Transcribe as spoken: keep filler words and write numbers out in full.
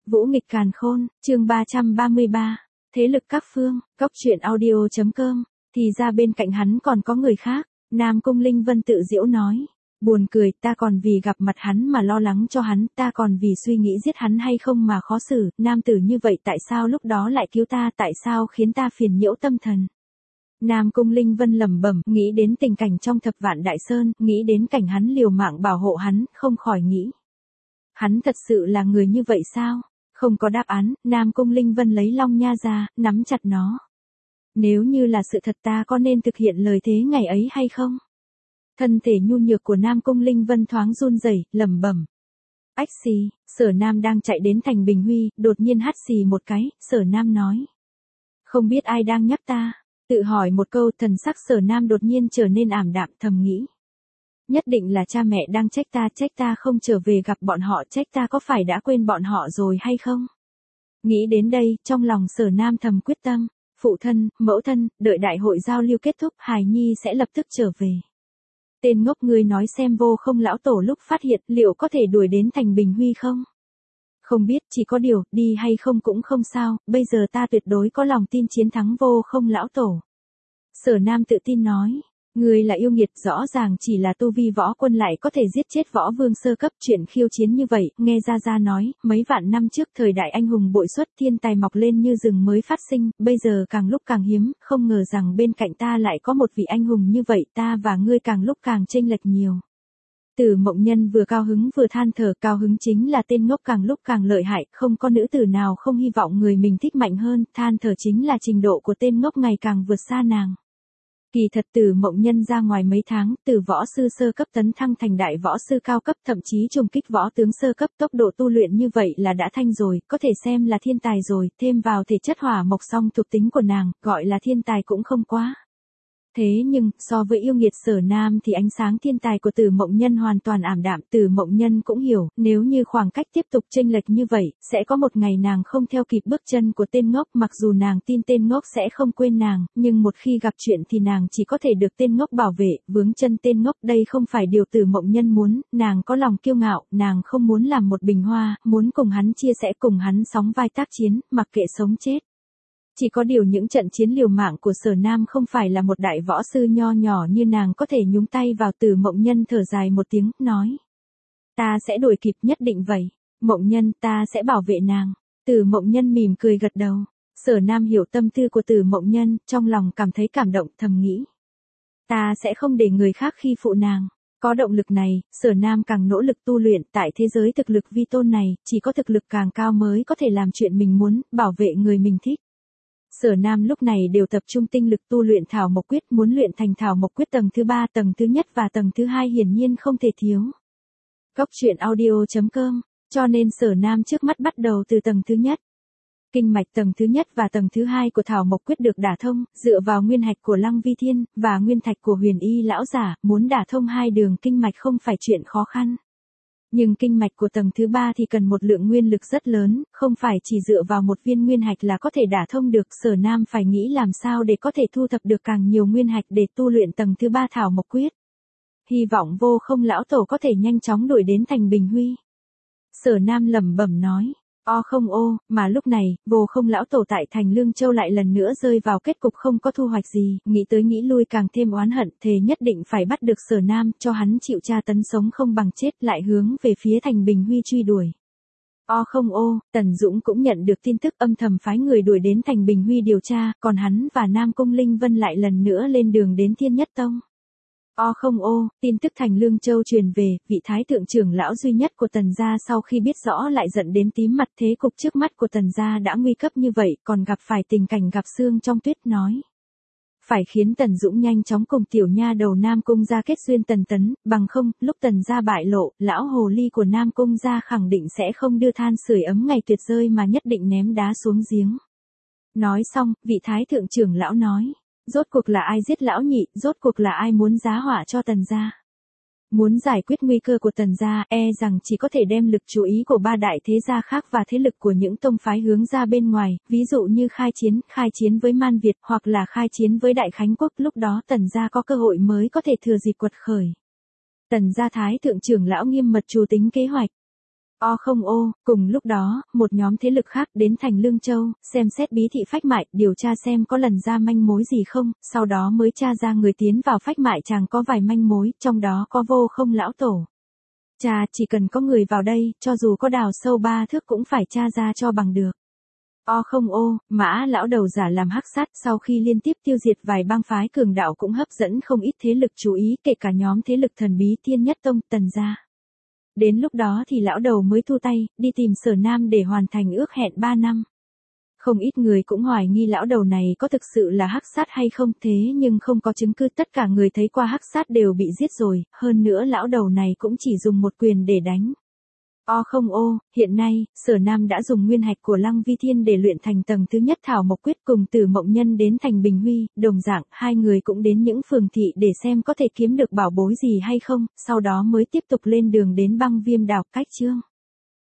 Vũ nghịch càn khôn, chương ba trăm ba mươi ba, thế lực các phương, cốc truyện audio chấm com, thì ra bên cạnh hắn còn có người khác, Nam Cung Linh Vân tự giễu nói. Buồn cười, ta còn vì gặp mặt hắn mà lo lắng cho hắn, ta còn vì suy nghĩ giết hắn hay không mà khó xử, nam tử như vậy tại sao lúc đó lại cứu ta, tại sao khiến ta phiền nhiễu tâm thần. Nam Cung Linh Vân lẩm bẩm, nghĩ đến tình cảnh trong Thập Vạn Đại Sơn, nghĩ đến cảnh hắn liều mạng bảo hộ hắn, không khỏi nghĩ. Hắn thật sự là người như vậy sao? Không có đáp án, Nam Cung Linh Vân lấy long nha ra, nắm chặt nó. Nếu như là sự thật ta có nên thực hiện lời thế ngày ấy hay không? Thân thể nhu nhược của Nam Cung Linh Vân thoáng run rẩy, lẩm bẩm. Ách xì, Sở Nam đang chạy đến thành Bình Huy, đột nhiên hắt xì một cái, Sở Nam nói. Không biết ai đang nhắc ta, tự hỏi một câu, thần sắc Sở Nam đột nhiên trở nên ảm đạm, thầm nghĩ. Nhất định là cha mẹ đang trách ta, trách ta không trở về gặp bọn họ, trách ta có phải đã quên bọn họ rồi hay không? Nghĩ đến đây, trong lòng Sở Nam thầm quyết tâm, phụ thân, mẫu thân, đợi đại hội giao lưu kết thúc, hài nhi sẽ lập tức trở về. Tên ngốc ngươi nói xem Vô Không lão tổ lúc phát hiện liệu có thể đuổi đến thành Bình Huy không? Không biết, chỉ có điều, đi hay không cũng không sao, bây giờ ta tuyệt đối có lòng tin chiến thắng Vô Không lão tổ. Sở Nam tự tin nói. Người là yêu nghiệt, rõ ràng chỉ là tu vi võ quân lại có thể giết chết võ vương sơ cấp, chuyện khiêu chiến như vậy, nghe Gia Gia nói, mấy vạn năm trước thời đại anh hùng bội xuất, thiên tài mọc lên như rừng mới phát sinh, bây giờ càng lúc càng hiếm, không ngờ rằng bên cạnh ta lại có một vị anh hùng như vậy, ta và ngươi càng lúc càng chênh lệch nhiều. Tử Mộng Nhân vừa cao hứng vừa than thở, cao hứng chính là tên ngốc càng lúc càng lợi hại, không có nữ tử nào không hy vọng người mình thích mạnh hơn, than thở chính là trình độ của tên ngốc ngày càng vượt xa nàng. Kỳ thật Tử Mộng Nhân ra ngoài mấy tháng, từ võ sư sơ cấp tấn thăng thành đại võ sư cao cấp, thậm chí trùng kích võ tướng sơ cấp, tốc độ tu luyện như vậy là đã thanh rồi, có thể xem là thiên tài rồi, thêm vào thể chất hỏa mộc song thuộc tính của nàng, gọi là thiên tài cũng không quá. Thế nhưng, so với yêu nghiệt Sở Nam thì ánh sáng thiên tài của Tử Mộng Nhân hoàn toàn ảm đạm, Tử Mộng Nhân cũng hiểu, nếu như khoảng cách tiếp tục chênh lệch như vậy, sẽ có một ngày nàng không theo kịp bước chân của tên ngốc, mặc dù nàng tin tên ngốc sẽ không quên nàng, nhưng một khi gặp chuyện thì nàng chỉ có thể được tên ngốc bảo vệ, vướng chân tên ngốc, đây không phải điều Tử Mộng Nhân muốn, nàng có lòng kiêu ngạo, nàng không muốn làm một bình hoa, muốn cùng hắn chia sẻ, cùng hắn sóng vai tác chiến, mặc kệ sống chết. Chỉ có điều những trận chiến liều mạng của Sở Nam không phải là một đại võ sư nho nhỏ như nàng có thể nhúng tay vào. Tử Mộng Nhân thở dài một tiếng, nói. Ta sẽ đuổi kịp nhất định vậy. Mộng Nhân, ta sẽ bảo vệ nàng. Tử Mộng Nhân mỉm cười gật đầu. Sở Nam hiểu tâm tư của Tử Mộng Nhân, trong lòng cảm thấy cảm động, thầm nghĩ. Ta sẽ không để người khác khi phụ nàng. Có động lực này, Sở Nam càng nỗ lực tu luyện, tại thế giới thực lực vi tôn này, chỉ có thực lực càng cao mới có thể làm chuyện mình muốn, bảo vệ người mình thích. Sở Nam lúc này đều tập trung tinh lực tu luyện Thảo Mộc Quyết, muốn luyện thành Thảo Mộc Quyết tầng thứ ba, tầng thứ nhất và tầng thứ hai hiển nhiên không thể thiếu. Cốc truyện audio chấm com, cho nên Sở Nam trước mắt bắt đầu từ tầng thứ nhất. Kinh mạch tầng thứ nhất và tầng thứ hai của Thảo Mộc Quyết được đả thông, dựa vào nguyên hạch của Lăng Vi Thiên và nguyên thạch của Huyền Y lão giả, muốn đả thông hai đường kinh mạch không phải chuyện khó khăn. Nhưng kinh mạch của tầng thứ ba thì cần một lượng nguyên lực rất lớn, không phải chỉ dựa vào một viên nguyên hạch là có thể đả thông được. Sở Nam phải nghĩ làm sao để có thể thu thập được càng nhiều nguyên hạch để tu luyện tầng thứ ba Thảo Mộc Quyết. Hy vọng Vô Không lão tổ có thể nhanh chóng đuổi đến thành Bình Huy. Sở Nam lẩm bẩm nói. O không ô, mà lúc này, Vô Không lão tổ tại thành Lương Châu lại lần nữa rơi vào kết cục không có thu hoạch gì, nghĩ tới nghĩ lui càng thêm oán hận, thề nhất định phải bắt được Sở Nam, cho hắn chịu tra tấn sống không bằng chết, lại hướng về phía thành Bình Huy truy đuổi. O không ô, Tần Dũng cũng nhận được tin tức, âm thầm phái người đuổi đến thành Bình Huy điều tra, còn hắn và Nam Cung Linh Vân lại lần nữa lên đường đến Thiên Nhất Tông. O không ô, tin tức thành Lương Châu truyền về, vị thái thượng trưởng lão duy nhất của Tần gia sau khi biết rõ lại giận đến tím mặt, thế cục trước mắt của Tần gia đã nguy cấp như vậy, còn gặp phải tình cảnh gặp xương trong tuyết, nói. Phải khiến Tần Dũng nhanh chóng cùng tiểu nha đầu Nam Cung gia kết duyên Tần Tấn, bằng không, lúc Tần gia bại lộ, lão hồ ly của Nam Cung gia khẳng định sẽ không đưa than sưởi ấm ngày tuyệt rơi mà nhất định ném đá xuống giếng. Nói xong, vị thái thượng trưởng lão nói. Rốt cuộc là ai giết lão nhị, rốt cuộc là ai muốn giá họa cho Tần gia. Muốn giải quyết nguy cơ của Tần gia, e rằng chỉ có thể đem lực chú ý của ba đại thế gia khác và thế lực của những tông phái hướng ra bên ngoài, ví dụ như khai chiến, khai chiến với Man Việt hoặc là khai chiến với Đại Khánh Quốc, lúc đó Tần gia có cơ hội mới có thể thừa dịp quật khởi. Tần gia thái thượng trưởng lão nghiêm mật chủ tính kế hoạch. O không ô, cùng lúc đó, một nhóm thế lực khác đến thành Lương Châu, xem xét bí thị Phách Mại, điều tra xem có lần ra manh mối gì không, sau đó mới tra ra người tiến vào Phách Mại chàng có vài manh mối, trong đó có Vô Không lão tổ. Cha, chỉ cần có người vào đây, cho dù có đào sâu ba thước cũng phải tra ra cho bằng được. O không ô, Mã lão đầu giả làm hắc sát sau khi liên tiếp tiêu diệt vài bang phái cường đạo cũng hấp dẫn không ít thế lực chú ý, kể cả nhóm thế lực thần bí Thiên Nhất Tông, Tần gia. Đến lúc đó thì lão đầu mới thu tay, đi tìm Sở Nam để hoàn thành ước hẹn ba năm. Không ít người cũng hoài nghi lão đầu này có thực sự là hắc sát hay không, thế nhưng không có chứng cứ, tất cả người thấy qua hắc sát đều bị giết rồi, hơn nữa lão đầu này cũng chỉ dùng một quyền để đánh. O không ô, hiện nay, Sở Nam đã dùng nguyên hạch của Lăng Vi Thiên để luyện thành tầng thứ nhất Thảo Mộc Quyết, cùng Tử Mộng Nhân đến thành Bình Huy, đồng dạng, hai người cũng đến những phường thị để xem có thể kiếm được bảo bối gì hay không, sau đó mới tiếp tục lên đường đến Băng Viêm đảo, cách chương.